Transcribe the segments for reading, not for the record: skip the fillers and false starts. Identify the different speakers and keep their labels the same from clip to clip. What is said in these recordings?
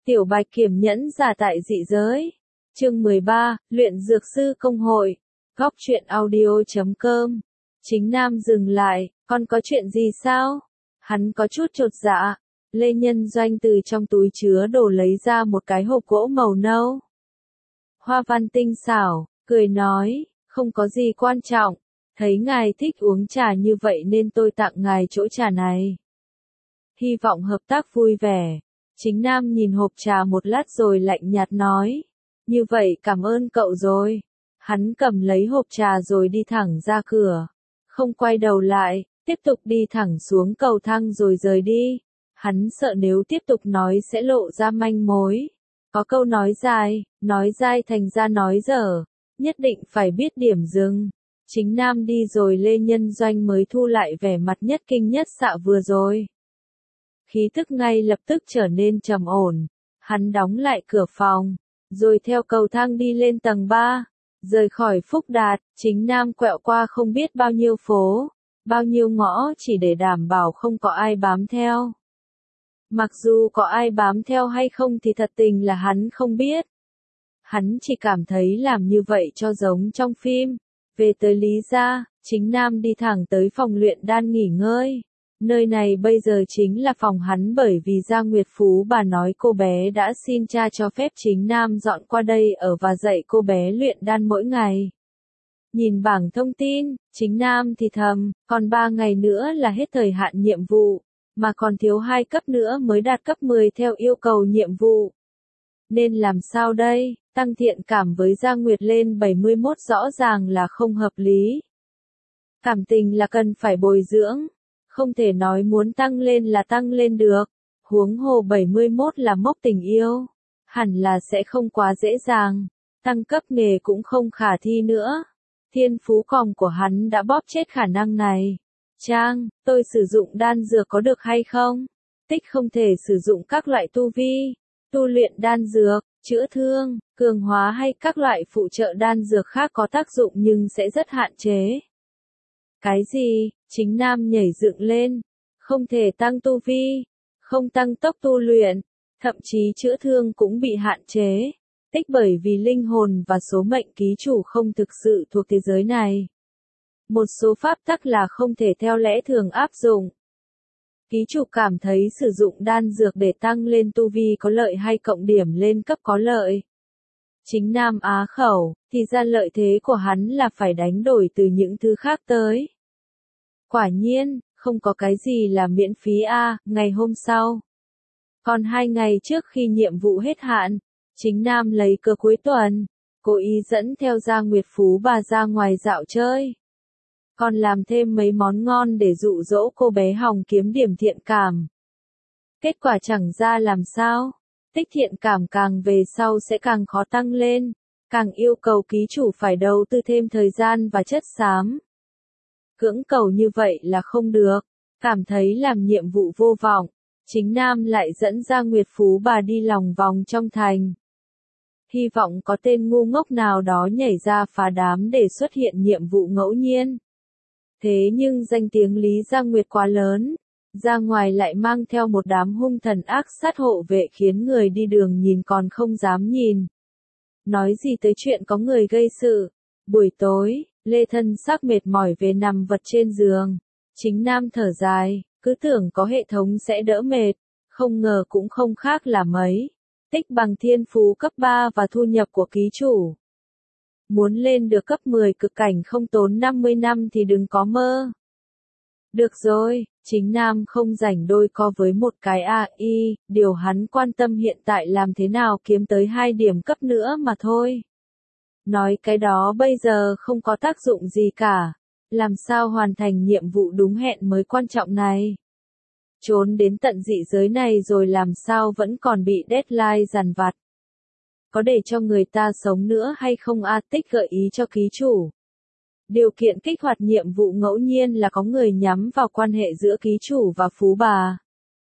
Speaker 1: Tiểu Bạch Kiểm nhẫn giả tại dị giới. Chương 13, Luyện Dược Sư Công Hội. Góc truyện audio.com. Chính Nam dừng lại, con có chuyện gì sao? Hắn có chút chột dạ. Lê Nhân Doanh từ trong túi chứa đồ lấy ra một cái hộp gỗ màu nâu. Hoa văn tinh xảo, cười nói, không có gì quan trọng. Thấy ngài thích uống trà như vậy nên tôi tặng ngài chỗ trà này. Hy vọng hợp tác vui vẻ. Chính Nam nhìn hộp trà một lát rồi lạnh nhạt nói. Như vậy cảm ơn cậu rồi. Hắn cầm lấy hộp trà rồi đi thẳng ra cửa. Không quay đầu lại, tiếp tục đi thẳng xuống cầu thang rồi rời đi. Hắn sợ nếu tiếp tục nói sẽ lộ ra manh mối. Có câu nói dai thành ra nói dở. Nhất định phải biết điểm dừng. Chính Nam đi rồi Lê Nhân Doanh mới thu lại vẻ mặt nhất kinh nhất xạ vừa rồi. Khí thức ngay lập tức trở nên trầm ổn. Hắn đóng lại cửa phòng, rồi theo cầu thang đi lên tầng 3. Rời khỏi Phúc Đạt, Chính Nam quẹo qua không biết bao nhiêu phố, bao nhiêu ngõ chỉ để đảm bảo không có ai bám theo. Mặc dù có ai bám theo hay không thì thật tình là hắn không biết. Hắn chỉ cảm thấy làm như vậy cho giống trong phim. Về tới Lý gia, Chính Nam đi thẳng tới phòng luyện đan nghỉ ngơi. Nơi này bây giờ chính là phòng hắn bởi vì Gia Nguyệt Phú bà nói cô bé đã xin cha cho phép Chính Nam dọn qua đây ở và dạy cô bé luyện đan mỗi ngày. Nhìn bảng thông tin, Chính Nam thì thầm, còn 3 ngày nữa là hết thời hạn nhiệm vụ, mà còn thiếu 2 cấp nữa mới đạt cấp 10 theo yêu cầu nhiệm vụ. Nên làm sao đây, tăng thiện cảm với Gia Nguyệt lên 71 rõ ràng là không hợp lý. Cảm tình là cần phải bồi dưỡng. Không thể nói muốn tăng lên là tăng lên được. Huống hồ 71 là mốc tình yêu. Hẳn là sẽ không quá dễ dàng. Tăng cấp nghề cũng không khả thi nữa. Thiên phú còng của hắn đã bóp chết khả năng này. Trang, tôi sử dụng đan dược có được hay không? Tích không thể sử dụng các loại tu vi, tu luyện đan dược, chữa thương, cường hóa hay các loại phụ trợ đan dược khác có tác dụng nhưng sẽ rất hạn chế. Cái gì? Chính Nam nhảy dựng lên. Không thể tăng tu vi, không tăng tốc tu luyện, thậm chí chữa thương cũng bị hạn chế. Tích bởi vì linh hồn và số mệnh ký chủ không thực sự thuộc thế giới này. Một số pháp tắc là không thể theo lẽ thường áp dụng. Ký chủ cảm thấy sử dụng đan dược để tăng lên tu vi có lợi hay cộng điểm lên cấp có lợi. Chính Nam á khẩu, thì ra lợi thế của hắn là phải đánh đổi từ những thứ khác tới. Quả nhiên, không có cái gì là miễn phí ngày hôm sau. Còn 2 ngày trước khi nhiệm vụ hết hạn, Chính Nam lấy cớ cuối tuần, cố ý dẫn theo Gia Nguyệt Phú bà ra ngoài dạo chơi. Còn làm thêm mấy món ngon để dụ dỗ cô bé hòng kiếm điểm thiện cảm. Kết quả chẳng ra làm sao, tích thiện cảm càng về sau sẽ càng khó tăng lên, càng yêu cầu ký chủ phải đầu tư thêm thời gian và chất xám. Cưỡng cầu như vậy là không được, cảm thấy làm nhiệm vụ vô vọng, Chính Nam lại dẫn Gia Nguyệt Phú bà đi lòng vòng trong thành. Hy vọng có tên ngu ngốc nào đó nhảy ra phá đám để xuất hiện nhiệm vụ ngẫu nhiên. Thế nhưng danh tiếng Lý Gia Nguyệt quá lớn, ra ngoài lại mang theo một đám hung thần ác sát hộ vệ khiến người đi đường nhìn còn không dám nhìn. Nói gì tới chuyện có người gây sự. Buổi tối, Lê thân xác mệt mỏi về nằm vật trên giường. Chính Nam thở dài, cứ tưởng có hệ thống sẽ đỡ mệt, không ngờ cũng không khác là mấy. Tích bằng thiên phú cấp 3 và thu nhập của ký chủ. Muốn lên được cấp 10 cực cảnh không tốn 50 năm thì đừng có mơ. Được rồi, Chính Nam không rảnh đôi co với một cái AI, điều hắn quan tâm hiện tại làm thế nào kiếm tới 2 điểm cấp nữa mà thôi. Nói cái đó bây giờ không có tác dụng gì cả. Làm sao hoàn thành nhiệm vụ đúng hẹn mới quan trọng này. Trốn đến tận dị giới này rồi làm sao vẫn còn bị deadline dằn vặt. Có để cho người ta sống nữa hay không Tích gợi ý cho ký chủ. Điều kiện kích hoạt nhiệm vụ ngẫu nhiên là có người nhắm vào quan hệ giữa ký chủ và phú bà.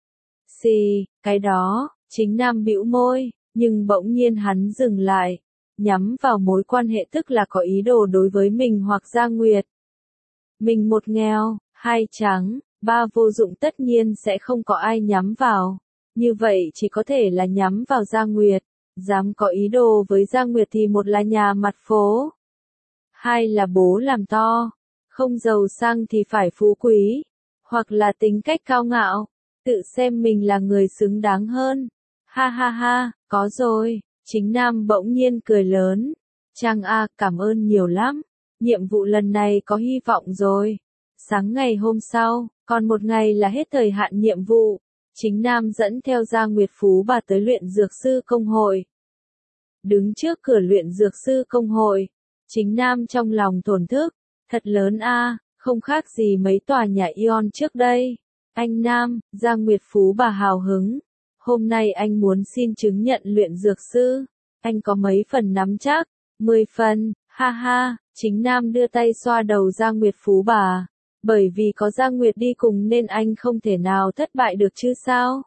Speaker 1: Cái đó, Chính Nam bĩu môi, nhưng bỗng nhiên hắn dừng lại. Nhắm vào mối quan hệ tức là có ý đồ đối với mình hoặc Gia Nguyệt. Mình 1 nghèo, 2 trắng, 3 vô dụng tất nhiên sẽ không có ai nhắm vào. Như vậy chỉ có thể là nhắm vào Gia Nguyệt. Dám có ý đồ với Gia Nguyệt thì một là nhà mặt phố, hai là bố làm to, không giàu sang thì phải phú quý, hoặc là tính cách cao ngạo, tự xem mình là người xứng đáng hơn. Ha ha ha, có rồi, Chính Nam bỗng nhiên cười lớn. Trang A, cảm ơn nhiều lắm, nhiệm vụ lần này có hy vọng rồi. Sáng ngày hôm sau, còn một ngày là hết thời hạn nhiệm vụ, Chính Nam dẫn theo Gia Nguyệt Phú Bà tới luyện dược sư công hội. Đứng trước cửa luyện dược sư công hội, Chính Nam trong lòng thổn thức, thật lớn a, không khác gì mấy tòa nhà Ion trước đây. Anh Nam, Gia Nguyệt Phú Bà hào hứng, hôm nay anh muốn xin chứng nhận luyện dược sư, anh có mấy phần nắm chắc? 10 phần, ha ha, Chính Nam đưa tay xoa đầu Gia Nguyệt Phú Bà, bởi vì có Gia Nguyệt đi cùng nên anh không thể nào thất bại được chứ sao?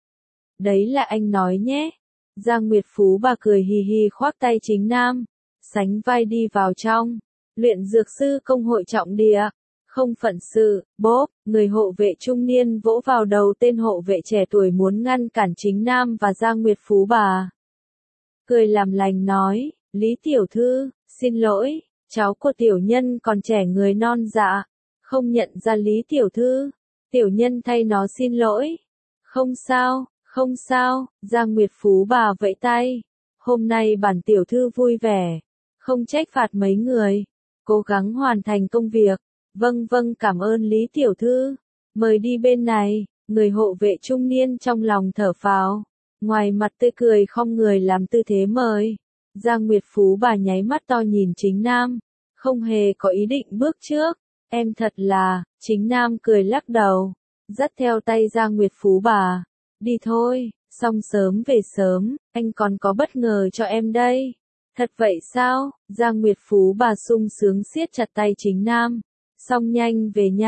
Speaker 1: Đấy là anh nói nhé. Gia Nguyệt Phú Bà cười hì hì khoác tay Chính Nam, sánh vai đi vào trong. Luyện dược sư công hội trọng địa, không phận sự, bốp, người hộ vệ trung niên vỗ vào đầu tên hộ vệ trẻ tuổi muốn ngăn cản Chính Nam và Gia Nguyệt Phú Bà. Cười làm lành nói, Lý tiểu thư, xin lỗi, cháu của tiểu nhân còn trẻ người non dạ, không nhận ra Lý tiểu thư, tiểu nhân thay nó xin lỗi. Không sao, không sao, Gia Nguyệt Phú Bà vẫy tay. Hôm nay bản tiểu thư vui vẻ, không trách phạt mấy người, cố gắng hoàn thành công việc. Vâng vâng, cảm ơn Lý tiểu thư, mời đi bên này. Người hộ vệ trung niên trong lòng thở phào, ngoài mặt tươi cười không người làm tư thế mời. Gia Nguyệt Phú Bà nháy mắt to nhìn Chính Nam, không hề có ý định bước trước. Em thật là, Chính Nam cười lắc đầu, dắt theo tay Gia Nguyệt Phú Bà. Đi thôi, xong sớm về sớm, anh còn có bất ngờ cho em đây. Thật vậy sao? Gia Nguyệt Phú Bà sung sướng siết chặt tay Chính Nam. Xong nhanh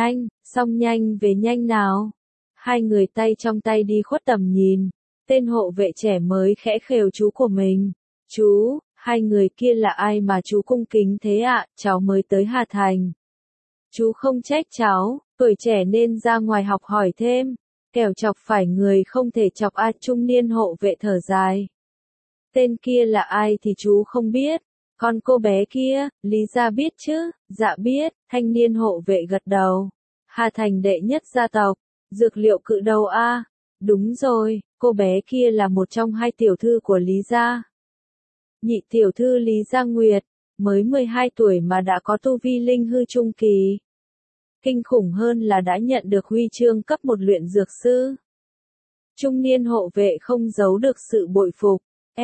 Speaker 1: về nhanh nào. Hai người tay trong tay đi khuất tầm nhìn. Tên hộ vệ trẻ mới khẽ khều chú của mình. Chú, hai người kia là ai mà chú cung kính thế ạ? Cháu mới tới Hà Thành. Chú không trách cháu, tuổi trẻ nên ra ngoài học hỏi thêm. Kẻo chọc phải người không thể chọc a. Trung niên hộ vệ thở dài. Tên kia là ai thì chú không biết. Còn cô bé kia, Lý gia biết chứ? Dạ biết, thanh niên hộ vệ gật đầu. Hà Thành đệ nhất gia tộc, dược liệu cự đầu a. Đúng rồi, cô bé kia là một trong hai tiểu thư của Lý gia. Nhị tiểu thư Lý Gia Nguyệt, mới 12 tuổi mà đã có tu vi linh hư trung kỳ. Kinh khủng hơn là đã nhận được huy chương cấp 1 luyện dược sư. Trung niên hộ vệ không giấu được sự bội phục.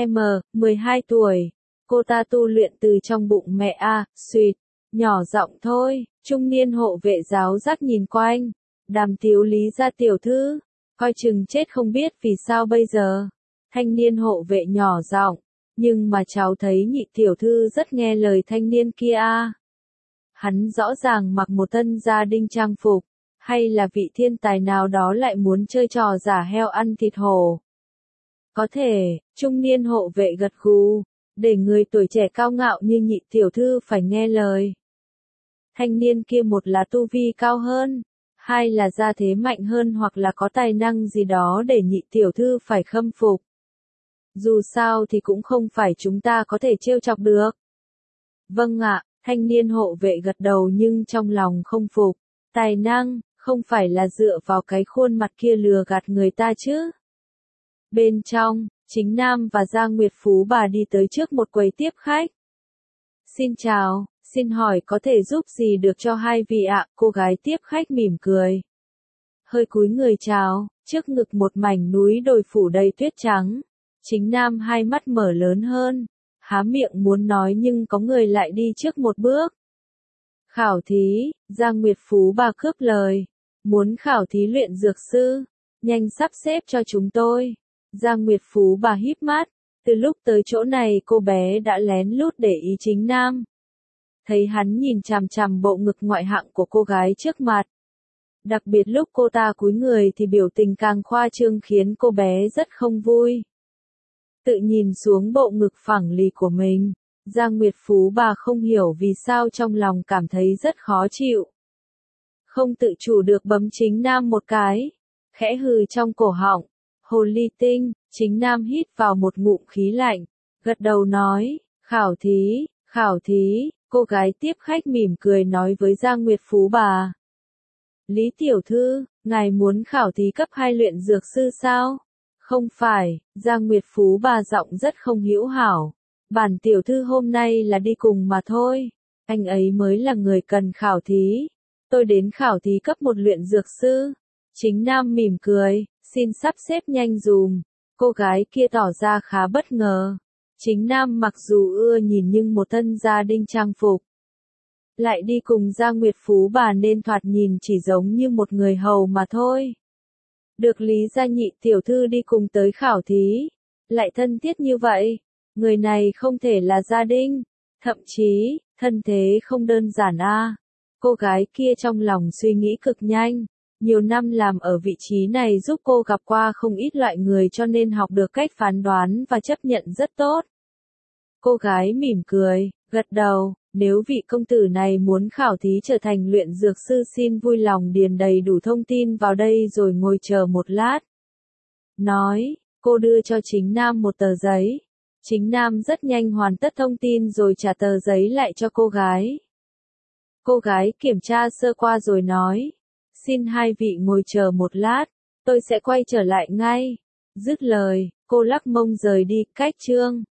Speaker 1: 12 tuổi. Cô ta tu luyện từ trong bụng mẹ a, suýt. Nhỏ giọng thôi, trung niên hộ vệ giáo giác nhìn quanh. Đàm thiếu Lý gia tiểu thư, coi chừng chết không biết vì sao bây giờ. Thanh niên hộ vệ nhỏ giọng, nhưng mà cháu thấy nhị tiểu thư rất nghe lời thanh niên kia a. Hắn rõ ràng mặc một tân gia đinh trang phục, hay là vị thiên tài nào đó lại muốn chơi trò giả heo ăn thịt hổ. Có thể, trung niên hộ vệ gật gù, để người tuổi trẻ cao ngạo như nhị tiểu thư phải nghe lời. Thanh niên kia một là tu vi cao hơn, hai là gia thế mạnh hơn hoặc là có tài năng gì đó để nhị tiểu thư phải khâm phục. Dù sao thì cũng không phải chúng ta có thể trêu chọc được. Vâng ạ, thanh niên hộ vệ gật đầu nhưng trong lòng không phục. Tài năng, không phải là dựa vào cái khuôn mặt kia lừa gạt người ta chứ. Bên trong, Chính Nam và Gia Nguyệt Phú Bà đi tới trước một quầy tiếp khách. Xin chào, xin hỏi có thể giúp gì được cho hai vị ạ? Cô gái tiếp khách mỉm cười. Hơi cúi người chào, trước ngực một mảnh núi đồi phủ đầy tuyết trắng. Chính Nam hai mắt mở lớn hơn, há miệng muốn nói nhưng có người lại đi trước một bước. Khảo thí, Gia Nguyệt Phú Bà cướp lời. Muốn khảo thí luyện dược sư, nhanh sắp xếp cho chúng tôi. Gia Nguyệt Phú Bà híp mắt, từ lúc tới chỗ này cô bé đã lén lút để ý Chính Nam. Thấy hắn nhìn chằm chằm bộ ngực ngoại hạng của cô gái trước mặt. Đặc biệt lúc cô ta cúi người thì biểu tình càng khoa trương khiến cô bé rất không vui. Tự nhìn xuống bộ ngực phẳng lì của mình, Gia Nguyệt Phú Bà không hiểu vì sao trong lòng cảm thấy rất khó chịu. Không tự chủ được bấm Chính Nam một cái, khẽ hừ trong cổ họng. Hồ ly tinh, Chính Nam hít vào một ngụm khí lạnh, gật đầu nói, khảo thí, cô gái tiếp khách mỉm cười nói với Giang Nguyệt Phú bà. Lý tiểu thư, ngài muốn khảo thí cấp 2 luyện dược sư sao? Không phải, Giang Nguyệt Phú bà giọng rất không hữu hảo. Bản tiểu thư hôm nay là đi cùng mà thôi. Anh ấy mới là người cần khảo thí. Tôi đến khảo thí cấp 1 luyện dược sư. Chính Nam mỉm cười, xin sắp xếp nhanh dùm. Cô gái kia tỏ ra khá bất ngờ. Chính Nam mặc dù ưa nhìn nhưng một thân gia đình trang phục. Lại đi cùng Giang Nguyệt Phú bà nên thoạt nhìn chỉ giống như một người hầu mà thôi. Được Lý gia nhị tiểu thư đi cùng tới khảo thí. Lại thân thiết như vậy. Người này không thể là gia đình. Thậm chí, thân thế không đơn giản a. Cô gái kia trong lòng suy nghĩ cực nhanh. Nhiều năm làm ở vị trí này giúp cô gặp qua không ít loại người cho nên học được cách phán đoán và chấp nhận rất tốt. Cô gái mỉm cười, gật đầu, nếu vị công tử này muốn khảo thí trở thành luyện dược sư xin vui lòng điền đầy đủ thông tin vào đây rồi ngồi chờ một lát. Nói, cô đưa cho Chính Nam một tờ giấy. Chính Nam rất nhanh hoàn tất thông tin rồi trả tờ giấy lại cho cô gái. Cô gái kiểm tra sơ qua rồi nói, xin hai vị ngồi chờ một lát, tôi sẽ quay trở lại ngay. Dứt lời, cô lắc mông rời đi, cách chương.